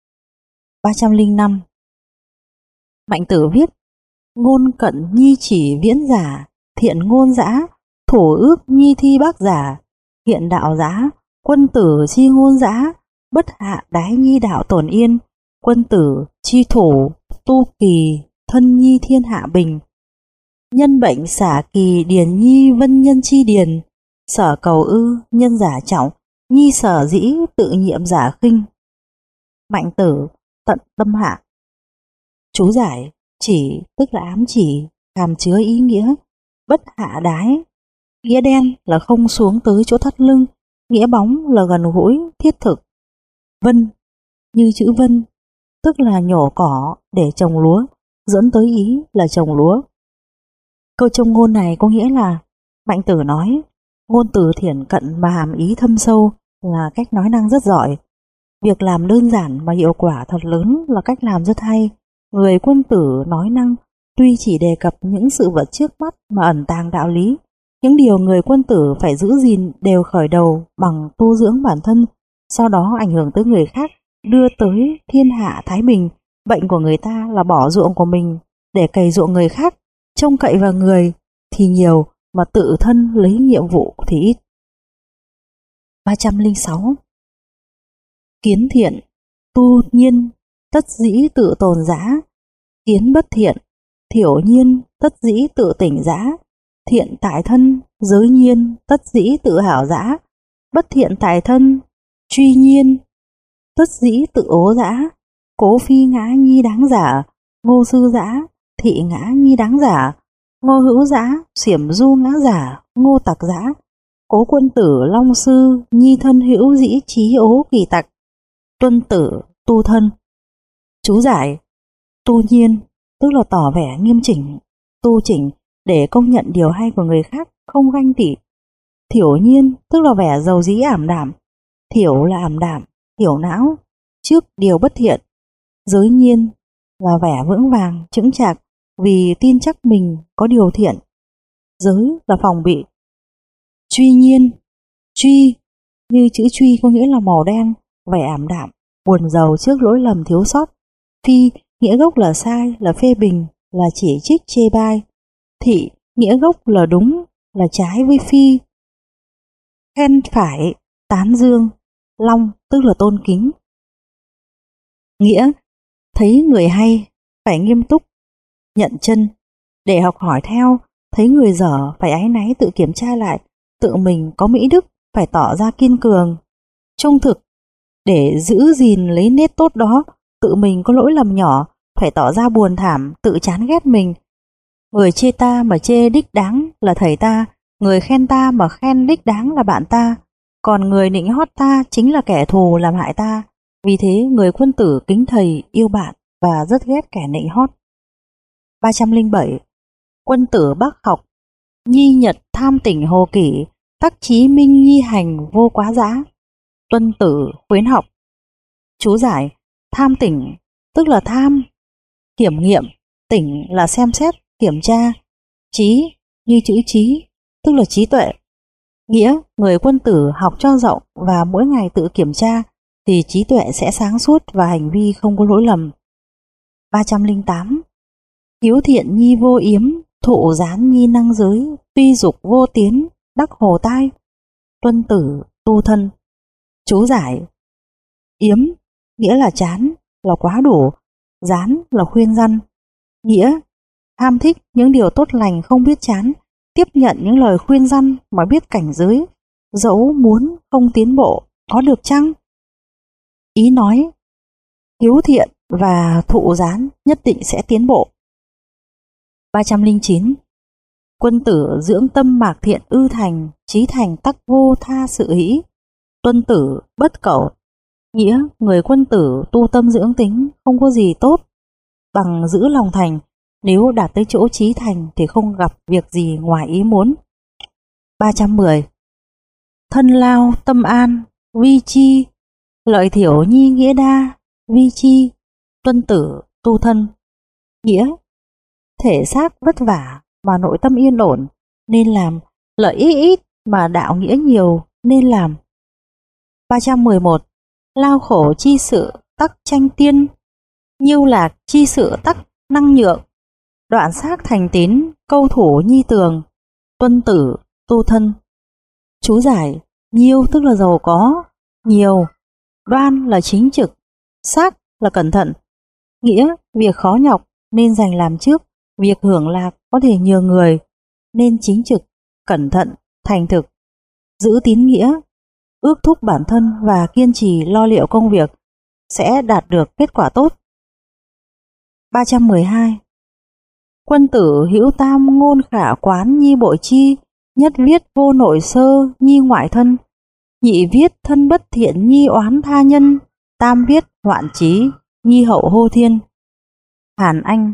305. Mạnh Tử viết: ngôn cận nhi chỉ viễn giả, thiện ngôn dã, thủ ước nhi thi bác giả, hiện đạo dã, quân tử chi ngôn dã, bất hạ đái nhi đạo tổn yên, quân tử chi thủ tu kỳ, thân nhi thiên hạ bình. Nhân bệnh xả kỳ điền nhi vân nhân chi điền, sở cầu ư nhân giả trọng, nhi sở dĩ tự nhiệm giả khinh. Mạnh Tử Tận Tâm Hạ. Chú giải: chỉ tức là ám chỉ, hàm chứa ý nghĩa. Bất hạ đái, nghĩa đen là không xuống tới chỗ thắt lưng, nghĩa bóng là gần gũi, thiết thực. Vân, như chữ vân, tức là nhổ cỏ để trồng lúa. dẫn tới ý là trồng lúa. Câu châm ngôn này có nghĩa là Mạnh Tử nói, ngôn từ thiển cận mà hàm ý thâm sâu là cách nói năng rất giỏi. Việc làm đơn giản mà hiệu quả thật lớn là cách làm rất hay. Người quân tử nói năng tuy chỉ đề cập những sự vật trước mắt mà ẩn tàng đạo lý. Những điều người quân tử phải giữ gìn đều khởi đầu bằng tu dưỡng bản thân, sau đó ảnh hưởng tới người khác, đưa tới thiên hạ thái bình. Bệnh của người ta là bỏ ruộng của mình để cày ruộng người khác, trông cậy vào người thì nhiều mà tự thân lấy nhiệm vụ thì ít. 306. Kiến thiện, tu nhiên, tất dĩ tự tồn giã. Kiến bất thiện, thiểu nhiên, tất dĩ tự tỉnh giã. Thiện tại thân, giới nhiên, tất dĩ tự hảo giã. Bất thiện tại thân, truy nhiên, tất dĩ tự ố giã. Cố phi ngã nhi đáng giả, ngô sư giã, thị ngã nhi đáng giả. Ngô hữu giã, xiểm du ngã giả, ngô tặc giã. Cố quân tử long sư, nhi thân hữu dĩ trí ố kỳ tặc. Tuân tử, tu thân. Chú giải: tu nhiên, tức là tỏ vẻ nghiêm chỉnh, tu chỉnh để công nhận điều hay của người khác, không ganh tị. Thiểu nhiên, tức là vẻ dầu dĩ ảm đạm. Thiểu là ảm đạm, thiểu não, trước điều bất thiện. Giới nhiên là vẻ vững vàng, chững chạc, vì tin chắc mình có điều thiện. Giới là phòng bị. Truy nhiên, truy như chữ truy có nghĩa là màu đen, vẻ ảm đạm, buồn rầu trước lỗi lầm thiếu sót. Phi nghĩa gốc là sai, là phê bình, là chỉ trích chê bai. Thị nghĩa gốc là đúng, là trái với phi. Khen phải, tán dương. Long tức là tôn kính. Nghĩa thấy người hay phải nghiêm túc, nhận chân để học hỏi theo. Thấy người dở phải áy náy tự kiểm tra lại. Tự mình có mỹ đức phải tỏ ra kiên cường, trung thực để giữ gìn lấy nét tốt đó. Tự mình có lỗi lầm nhỏ phải tỏ ra buồn thảm, tự chán ghét mình. Người chê ta mà chê đích đáng là thầy ta, người khen ta mà khen đích đáng là bạn ta, còn người nịnh hót ta chính là kẻ thù làm hại ta. Vì thế người quân tử kính thầy yêu bạn và rất ghét kẻ nịnh hót. 307. Quân tử bác học, nhi nhật tham tỉnh hồ kỷ, tắc chí minh nhi hành vô quá giã. Tuân tử khuyến học. Chú giải: tham tỉnh tức là tham, kiểm nghiệm, tỉnh là xem xét, kiểm tra, trí như chữ trí tức là trí tuệ. Nghĩa người quân tử học cho rộng và mỗi ngày tự kiểm tra thì trí tuệ sẽ sáng suốt và hành vi không có lỗi lầm. 308. Hiếu thiện nhi vô yếm, thụ gián nhi năng giới, tuy dục vô tiến, đắc hồ tai. Tuân tử tu thân. Chú giải: yếm nghĩa là chán, là quá đủ, gián là khuyên răn. Nghĩa ham thích những điều tốt lành không biết chán, tiếp nhận những lời khuyên răn mà biết cảnh giới, dẫu muốn không tiến bộ có được chăng? Ý nói hiếu thiện và thụ gián nhất định sẽ tiến bộ. 309. Quân tử dưỡng tâm mạc thiện ư thành, chí thành tắc vô tha sự hĩ. Tuân tử bất cẩu. Nghĩa người quân tử tu tâm dưỡng tính không có gì tốt bằng giữ lòng thành, nếu đạt tới chỗ chí thành thì không gặp việc gì ngoài ý muốn. 310. Thân lao tâm an, vi chi, lợi thiểu nhi nghĩa đa, vi chi. Tuân tử tu thân. Nghĩa thể xác vất vả mà nội tâm yên ổn nên làm, lợi ích ít mà đạo nghĩa nhiều nên làm. 311. Lao khổ chi sự tắc tranh tiên, nhiêu lạc chi sự tắc năng nhượng. Đoạn xác thành tín, câu thủ nhi tường. Tuân tử tu thân. Chú giải: nhiêu tức là giàu có, nhiều, đoan là chính trực, xác là cẩn thận. Nghĩa việc khó nhọc nên dành làm trước, việc hưởng lạc có thể nhờ người nên chính trực, cẩn thận, thành thực. Giữ tín nghĩa, ước thúc bản thân và kiên trì lo liệu công việc sẽ đạt được kết quả tốt. 312. Quân tử hữu tam ngôn khả quán nhi bội chi, nhất viết vô nội sơ nhi ngoại thân, nhị viết thân bất thiện nhi oán tha nhân, tam viết hoạn chí nhi hậu hô thiên. Hàn Anh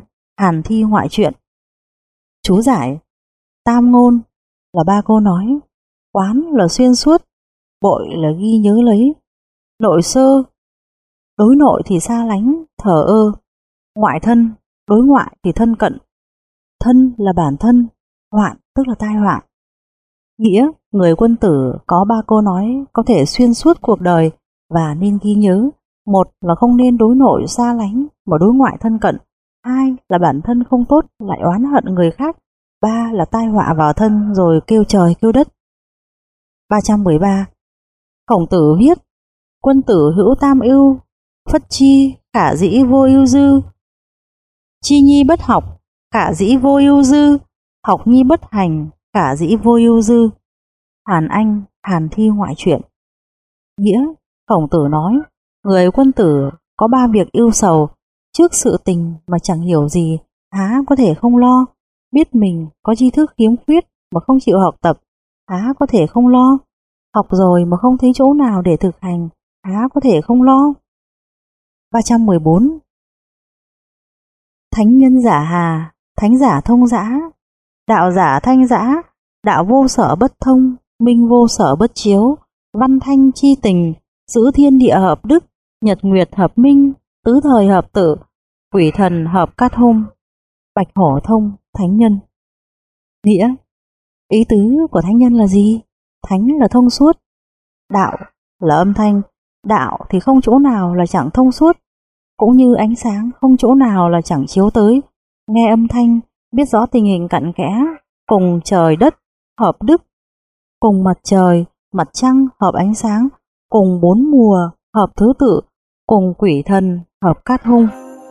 Hàn Thi ngoại truyện. Chú giải: tam ngôn là 3 câu nói, quán là xuyên suốt, bội là ghi nhớ lấy, nội sơ đối nội thì xa lánh, thờ ơ, ngoại thân đối ngoại thì thân cận, thân là bản thân, hoạn tức là tai họa. Nghĩa: người quân tử có 3 câu nói có thể xuyên suốt cuộc đời và nên ghi nhớ. Một là không nên đối nội xa lánh mà đối ngoại thân cận. Hai là bản thân không tốt lại oán hận người khác. Ba là tai họa vào thân rồi kêu trời kêu đất. 313. Khổng Tử viết: quân tử hữu tam ưu, phất chi khả dĩ vô ưu dư, chi nhi bất học khả dĩ vô ưu dư, học nhi bất hành khả dĩ vô ưu dư. Hàn Anh, Hàn Thi ngoại truyện. Nghĩa: Khổng Tử nói, người quân tử có 3 việc ưu sầu. Trước sự tình mà chẳng hiểu gì, há có thể không lo. Biết mình có tri thức khiếm khuyết mà không chịu học tập, há có thể không lo. Học rồi mà không thấy chỗ nào để thực hành, há có thể không lo. 314. Thánh nhân giả hà, thánh giả thông dã, đạo giả thanh dã, đạo vô sở bất thông, minh vô sở bất chiếu, văn thanh chi tình, giữ thiên địa hợp đức, nhật nguyệt hợp minh, tứ thời hợp tử, quỷ thần hợp cát hôm. Bạch Hổ Thông, thánh nhân. Nghĩa: ý tứ của thánh nhân là gì? Thánh là thông suốt, đạo là âm thanh, đạo thì không chỗ nào là chẳng thông suốt, cũng như ánh sáng không chỗ nào là chẳng chiếu tới. Nghe âm thanh, biết rõ tình hình cặn kẽ, cùng trời đất hợp đức, cùng mặt trời, mặt trăng hợp ánh sáng, cùng 4 mùa hợp thứ tự, cùng quỷ thần hợp cát hung.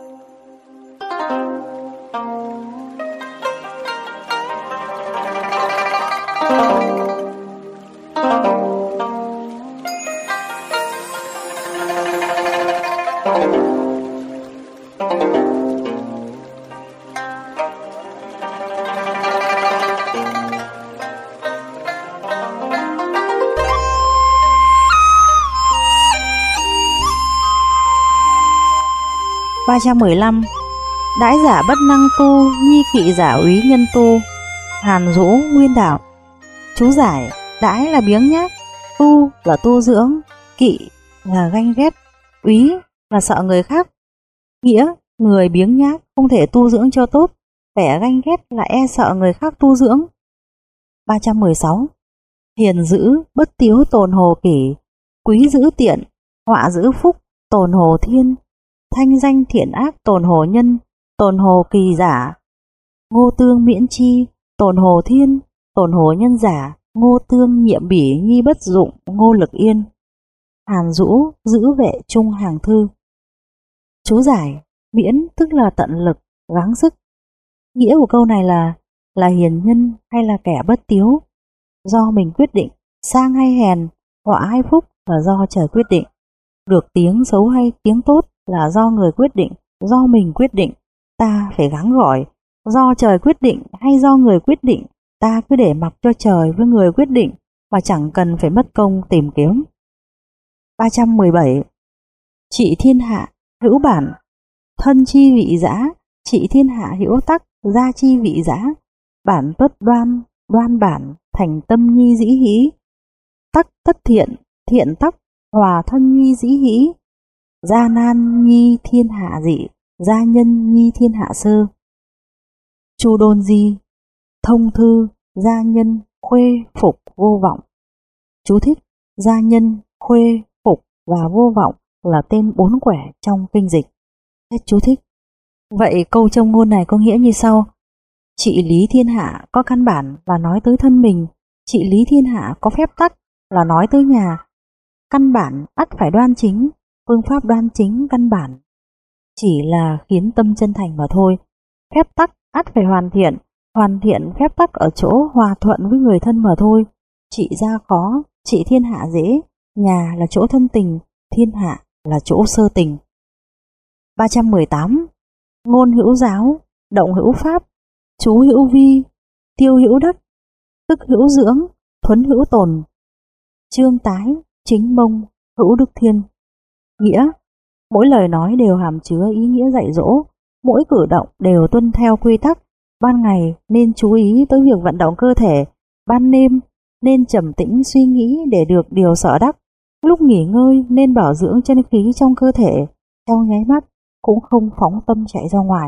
Ba 315. Đãi giả bất năng tu, nhi kỵ giả úy nhân tu. Hàn Dũ Nguyên Đạo. Chú giải: đãi là biếng nhác, tu là tu dưỡng, kỵ là ganh ghét, úy là sợ người khác. Nghĩa: người biếng nhác không thể tu dưỡng cho tốt, vẻ ganh ghét là e sợ người khác tu dưỡng. 316. Hiền dữ bất tiếu tồn hồ kỷ, quý giữ tiện, họa giữ phúc tồn hồ thiên, thanh danh thiện ác tồn hồ nhân, tồn hồ kỳ giả, ngô tương miễn chi, tồn hồ thiên, tồn hồ nhân giả, ngô tương nhiệm bỉ nhi bất dụng, ngô lực yên. Hàn Dũ giữ vệ trung hàng thư. Chú giải: miễn tức là tận lực, gắng sức. Nghĩa của câu này là hiền nhân hay là kẻ bất tiếu, do mình quyết định. Sang hay hèn, họa hay phúc là do trời quyết định. Được tiếng xấu hay tiếng tốt là do người quyết định, do mình quyết định. Ta phải gắng gọi, do trời quyết định hay do người quyết định, ta cứ để mặc cho trời với người quyết định mà chẳng cần phải mất công tìm kiếm. 317. Trị thiên hạ hữu bản, thân chi vị giã, trị thiên hạ hữu tắc, gia chi vị giã. Bản tuất đoan, đoan bản, thành tâm nhi dĩ hĩ. Tắc tất thiện, thiện tắc, hòa thân nhi dĩ hĩ. Gia nan nhi thiên hạ dị, gia nhân nhi thiên hạ sơ. Chu Đôn Di. Thông thư, gia nhân, khuê, phục, vô vọng. Chú thích: gia nhân, khuê, phục và vô vọng là tên 4 quẻ trong kinh dịch. Hết chú thích. Vậy câu trong ngôn này có nghĩa như sau: trị lý thiên hạ có căn bản là nói tới thân mình, trị lý thiên hạ có phép tắc là nói tới nhà. Căn bản ắt phải đoan chính, phương pháp đoan chính căn bản chỉ là khiến tâm chân thành mà thôi. Phép tắc ắt phải hoàn thiện phép tắc ở chỗ hòa thuận với người thân mà thôi. Trị gia khó, trị thiên hạ dễ. Nhà là chỗ thân tình, thiên hạ là chỗ sơ tình. 318. Ngôn hữu giáo, động hữu pháp, chú hữu vi, tiêu hữu đắc, tức hữu dưỡng, thuấn hữu tồn, trương tái, chính mông, hữu đức thiên. Nghĩa: mỗi lời nói đều hàm chứa ý nghĩa dạy dỗ, mỗi cử động đều tuân theo quy tắc. Ban ngày nên chú ý tới việc vận động cơ thể, ban đêm nên trầm tĩnh suy nghĩ để được điều sở đắc. Lúc nghỉ ngơi nên bảo dưỡng chân khí trong cơ thể, trong nháy mắt cũng không phóng tâm chạy ra ngoài.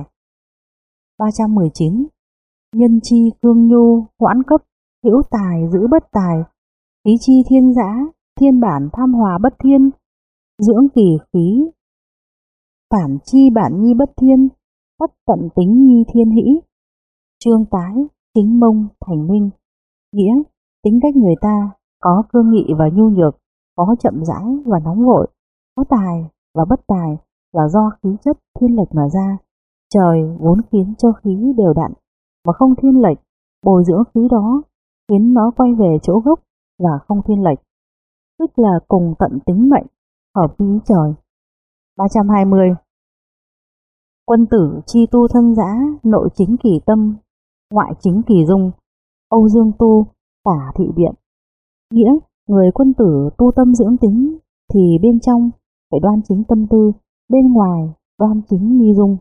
319. Nhân chi cương nhu, hoãn cấp, hữu tài giữ bất tài, khí chi thiên dã, thiên bản tham hòa bất thiên, dưỡng kỳ khí, phản chi bản nhi bất thiên, bất tận tính nhi thiên hĩ. Trương tái, chính mông, thành minh. Nghĩa, tính cách người ta có cương nghị và nhu nhược, có chậm rãi và nóng vội, có tài và bất tài là do khí chất thiên lệch mà ra. Trời vốn khiến cho khí đều đặn, mà không thiên lệch, bồi dưỡng khí đó khiến nó quay về chỗ gốc và không thiên lệch, tức là cùng tận tính mệnh, hợp với ý trời. 320. Quân tử chi tu thân dã, nội chính kỳ tâm, ngoại chính kỳ dung. Âu Dương Tu, Tả Thị Biện. Nghĩa, người quân tử tu tâm dưỡng tính thì bên trong phải đoan chính tâm tư, bên ngoài đoan chính nghi dung.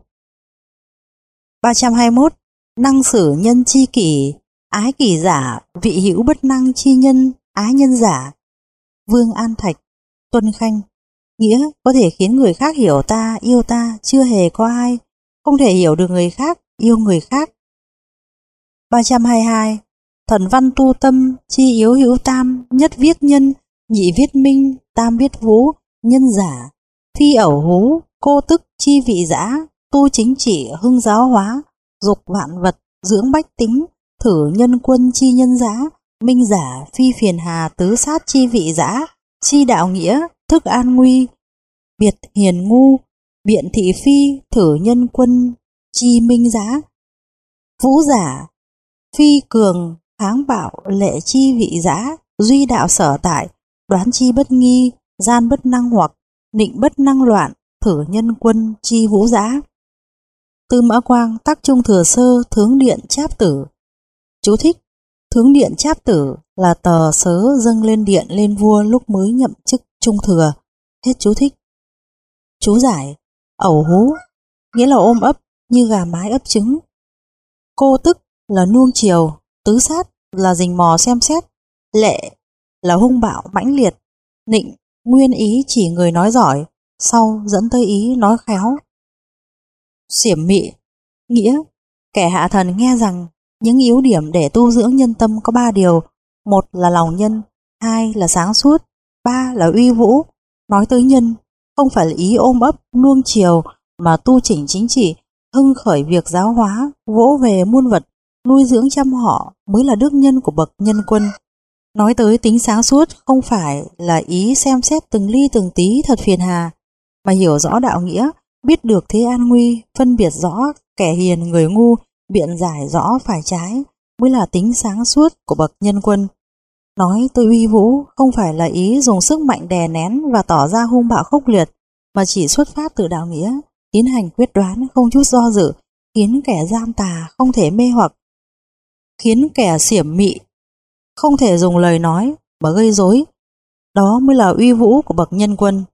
321. Năng sử nhân chi kỷ, ái kỷ giả, vị hữu bất năng chi nhân, ái nhân giả. Vương An Thạch, Tuân Khanh. Nghĩa, có thể khiến người khác hiểu ta, yêu ta, chưa hề có ai, không thể hiểu được người khác, yêu người khác. 322. Thần văn tu tâm, chi yếu hữu tam, nhất viết nhân, nhị viết minh, tam viết vũ, nhân giả. Phi ẩu hú, cô tức chi vị dã, tu chính trị hưng giáo hóa, dục vạn vật, dưỡng bách tính, thử nhân quân chi nhân giá, minh giả phi phiền hà tứ sát chi vị dã, chi đạo nghĩa, thức an nguy, biệt hiền ngu, biện thị phi, thử nhân quân chi minh giá. Vũ giả phi cường, kháng bạo, lệ chi vị dã, duy đạo sở tại, đoán chi bất nghi, gian bất năng hoặc, định bất năng loạn, thử nhân quân chi vũ dã. Tư Mã Quang, Tác Trung Thừa Sơ, Thướng Điện Cháp Tử. Chú thích: Thướng Điện Cháp Tử là tờ sớ dâng lên điện lên vua lúc mới nhậm chức trung thừa. Hết chú thích. Chú giải: ẩu hú nghĩa là ôm ấp như gà mái ấp trứng. Cô tức là nuông chiều. Tứ sát là rình mò xem xét. Lệ là hung bạo mãnh liệt. Nịnh nguyên ý chỉ người nói giỏi, sau dẫn tới ý nói khéo. Xiểm mị nghĩa kẻ hạ thần nghe rằng những yếu điểm để tu dưỡng nhân tâm có 3 điều: một là lòng nhân, 2 là sáng suốt, 3 là uy vũ. Nói tới nhân, không phải là ý ôm ấp nuông chiều, mà tu chỉnh chính trị, hưng khởi việc giáo hóa, vỗ về muôn vật, nuôi dưỡng chăm họ mới là đức nhân của bậc nhân quân. Nói tới tính sáng suốt, không phải là ý xem xét từng ly từng tí thật phiền hà, mà hiểu rõ đạo nghĩa, biết được thế an nguy, phân biệt rõ kẻ hiền người ngu, biện giải rõ phải trái mới là tính sáng suốt của bậc nhân quân. Nói tới uy vũ, không phải là ý dùng sức mạnh đè nén và tỏ ra hung bạo khốc liệt, mà chỉ xuất phát từ đạo nghĩa, tiến hành quyết đoán không chút do dự, khiến kẻ gian tà không thể mê hoặc, khiến kẻ xiểm mị không thể dùng lời nói mà gây rối. Đó mới là uy vũ của bậc nhân quân.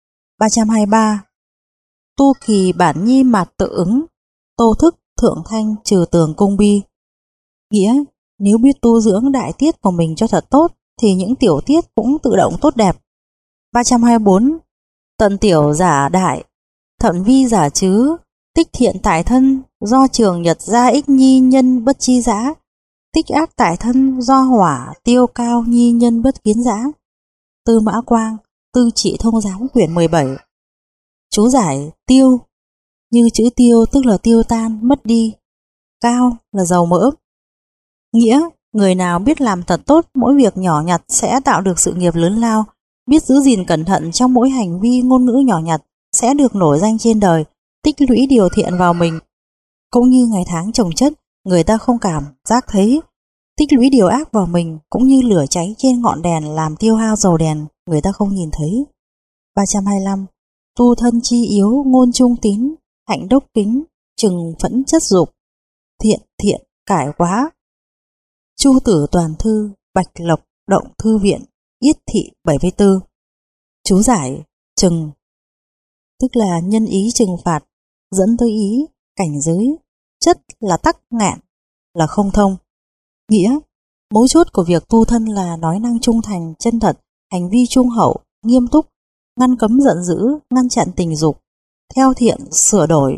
323. Tu kỳ bản nhi mạt tự ứng, tô thức thượng thanh trừ tường cung bi. Nghĩa, nếu biết tu dưỡng đại tiết của mình cho thật tốt, thì những tiểu tiết cũng tự động tốt đẹp. 324. Tận tiểu giả đại, thận vi giả chứ, tích thiện tại thân, do trường nhật gia ích nhi nhân bất chi giã, tích ác tại thân, do hỏa tiêu cao nhi nhân bất kiến giã. Tư Mã Quang, Tư Trị Thông Giám quyển 17. Chú giải: tiêu như chữ tiêu tức là tiêu tan, mất đi. Cao là dầu mỡ. Nghĩa, người nào biết làm thật tốt mỗi việc nhỏ nhặt sẽ tạo được sự nghiệp lớn lao, biết giữ gìn cẩn thận trong mỗi hành vi ngôn ngữ nhỏ nhặt sẽ được nổi danh trên đời, tích lũy điều thiện vào mình. Cũng như ngày tháng chồng chất, người ta không cảm giác thấy, tích lũy điều ác vào mình cũng như lửa cháy trên ngọn đèn làm tiêu hao dầu đèn, người ta không nhìn thấy. 325. Tu thân chi yếu, ngôn trung tín, hạnh đốc kính, trừng phẫn chất dục, thiện cải quá. Chu Tử Toàn Thư, Bạch Lộc Động Thư Viện, Yết Thị 74. Chú giải: trừng tức là nhân ý trừng phạt, dẫn tới ý cảnh giới, chất là tắc ngạn, là không thông. Nghĩa, mấu chốt của việc tu thân là nói năng trung thành, chân thật, hành vi trung hậu, nghiêm túc, ngăn cấm giận dữ, ngăn chặn tình dục, theo thiện, sửa đổi.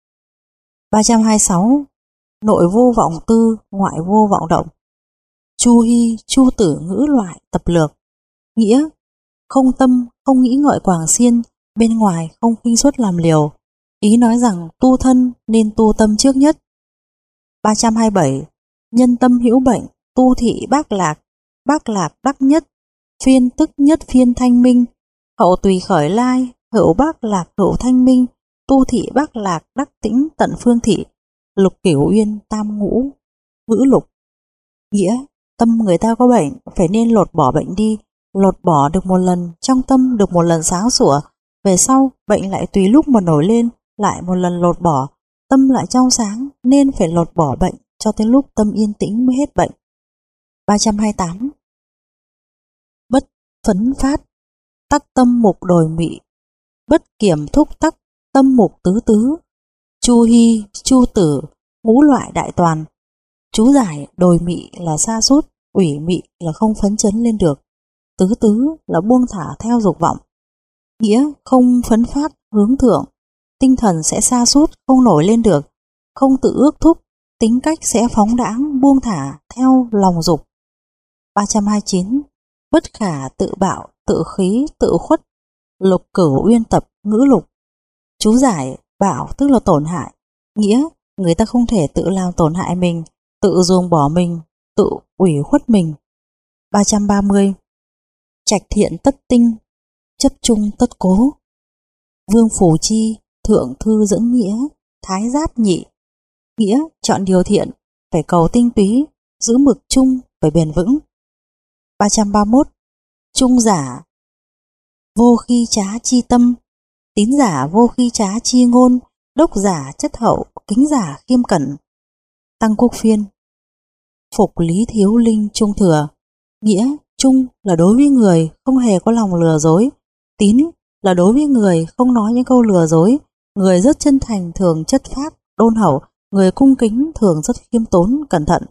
326. Nội vô vọng tư, ngoại vô vọng động. Chu Hy, Chu Tử ngữ loại tập lược. Nghĩa, không tâm, không nghĩ ngợi quảng xiên, bên ngoài không khinh suất làm liều. Ý nói rằng tu thân nên tu tâm trước nhất. 327. Nhân tâm hữu bệnh, tu thị bác lạc đắc nhất, phiên tức nhất phiên thanh minh, hậu tùy khởi lai, hữu bác lạc hữu thanh minh, tu thị bác lạc đắc tĩnh tận phương thị, lục cửu uyên tam ngũ, ngữ lục. Nghĩa, tâm người ta có bệnh, phải nên lột bỏ bệnh đi, lột bỏ được một lần, trong tâm được một lần sáng sủa, về sau bệnh lại tùy lúc mà nổi lên, lại một lần lột bỏ, tâm lại trong sáng, nên phải lột bỏ bệnh cho tới lúc tâm yên tĩnh mới hết bệnh. 328. Bất phấn phát, tắc tâm mục đồi mị, bất kiểm thúc tắc, tâm mục tứ tứ. Chu Hy, Chu Tử, ngũ loại đại toàn. Chú giải đồi mị là sa sút, ủy mị là không phấn chấn lên được, tứ tứ là buông thả theo dục vọng. Nghĩa, không phấn phát hướng thượng, tinh thần sẽ sa sút không nổi lên được, không tự ước thúc, tính cách sẽ phóng đãng buông thả theo lòng dục. 329. Bất khả tự bạo, tự khí, tự khuất, lục cửu uyên tập ngữ lục. Chú giải bạo tức là tổn hại. Nghĩa, người ta không thể tự làm tổn hại mình, tự ruồng bỏ mình, tự ủy khuất mình. 330. Trạch thiện tất tinh, chấp trung tất cố. Vương Phủ Chi, thượng thư dẫn nghĩa, thái giáp nhị. Nghĩa, chọn điều thiện, phải cầu tinh túy, giữ mực chung, phải bền vững. 331. Trung giả, vô khi trá chi tâm, tín giả vô khi trá chi ngôn, đốc giả chất hậu, kính giả khiêm cẩn. Tăng Quốc Phiên. Phục lý thiếu linh trung thừa. Nghĩa, trung là đối với người không hề có lòng lừa dối, tín là đối với người không nói những câu lừa dối, người rất chân thành thường chất phác, đôn hậu, người cung kính thường rất khiêm tốn, cẩn thận.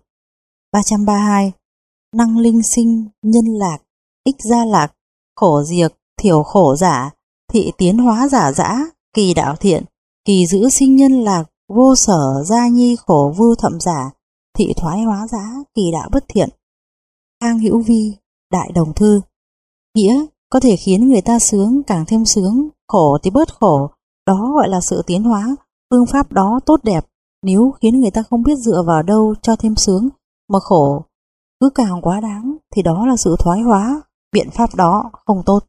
332. Năng linh sinh, nhân lạc, ích gia lạc, khổ diệt, thiểu khổ giả, thị tiến hóa giả dã, kỳ đạo thiện, kỳ giữ sinh nhân lạc, vô sở gia nhi khổ vưu thậm giả, thị thoái hóa giá, kỳ đạo bất thiện. Khang Hữu Vi, Đại Đồng Thư. Nghĩa, có thể khiến người ta sướng càng thêm sướng, khổ thì bớt khổ, đó gọi là sự tiến hóa, phương pháp đó tốt đẹp. Nếu khiến người ta không biết dựa vào đâu cho thêm sướng, mà khổ cứ càng quá đáng thì đó là sự thoái hóa, biện pháp đó không tốt.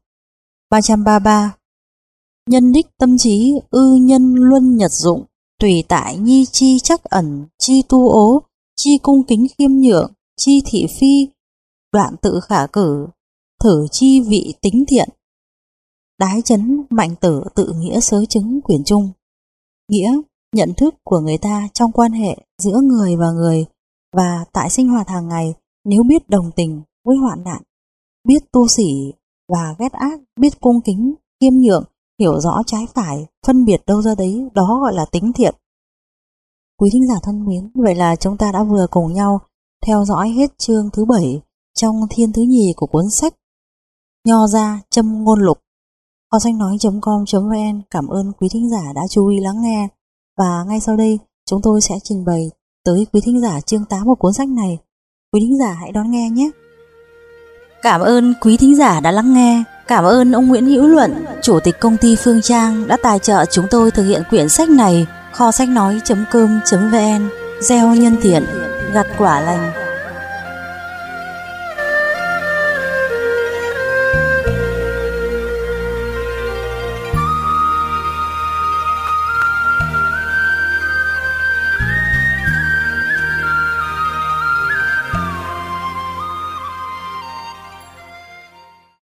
333. Nhân đích tâm trí, ư nhân luân nhật dụng, tùy tại nhi chi chắc ẩn, chi tu ố, chi cung kính khiêm nhượng, chi thị phi, đoạn tự khả cử, thử chi vị tính thiện. Đái chấn mạnh tử tự nghĩa sớ chứng quyển trung. Nghĩa, nhận thức của người ta trong quan hệ giữa người và tại sinh hoạt hàng ngày, nếu biết đồng tình với hoạn nạn, biết tu sỉ và ghét ác, biết cung kính, khiêm nhượng, hiểu rõ trái phải, phân biệt đâu ra đấy, đó gọi là tính thiện. Quý thính giả thân mến, vậy là chúng ta đã vừa cùng nhau theo dõi hết chương thứ 7 trong thiên thứ nhì của cuốn sách Nho Gia Châm Ngôn Lục. Kho sách nói.com.vn cảm ơn quý thính giả đã chú ý lắng nghe, và ngay sau đây chúng tôi sẽ trình bày tới quý thính giả chương 8 của cuốn sách này. Quý thính giả hãy đón nghe nhé. Cảm ơn quý thính giả đã lắng nghe. Cảm ơn ông Nguyễn Hữu Luận, Chủ tịch công ty Phương Trang đã tài trợ chúng tôi thực hiện quyển sách này. Kho sách nói.com.vn, gieo nhân thiện, gặt quả lành.